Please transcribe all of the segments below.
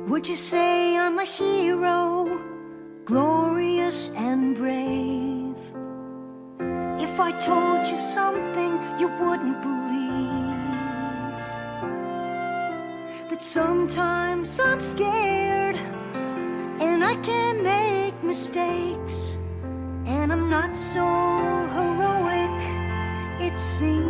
Would you say I'm a hero, glorious and brave? If I told you something you wouldn't believe, that sometimes I'm scared and I can make mistakes, and I'm not so heroic, it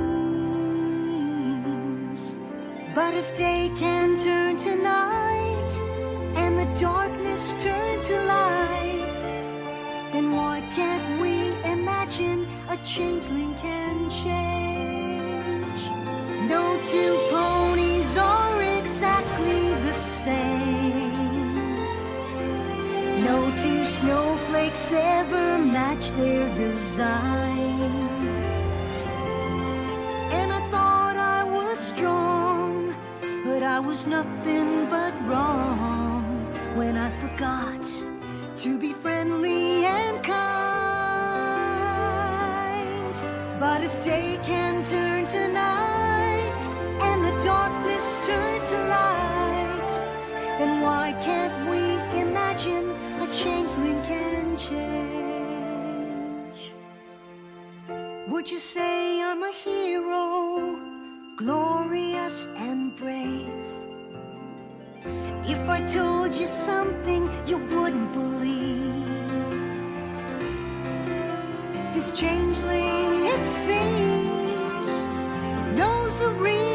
seems. But if day can turn to night and the darkness turn to light, then why can't we imagine a changeling can change? No two ponies are exactly the same. No two snowflakes ever match their design. And I thought I was strong, but I was nothing but wrong when I forgot to be friendly and kind. But if day can turn to night and the darkness turn to light, then why can't we imagine a changeling can change? Would you say I'm a hero, glorious and brave? If I told you something you wouldn't believe, this changeling, it seems, knows the reason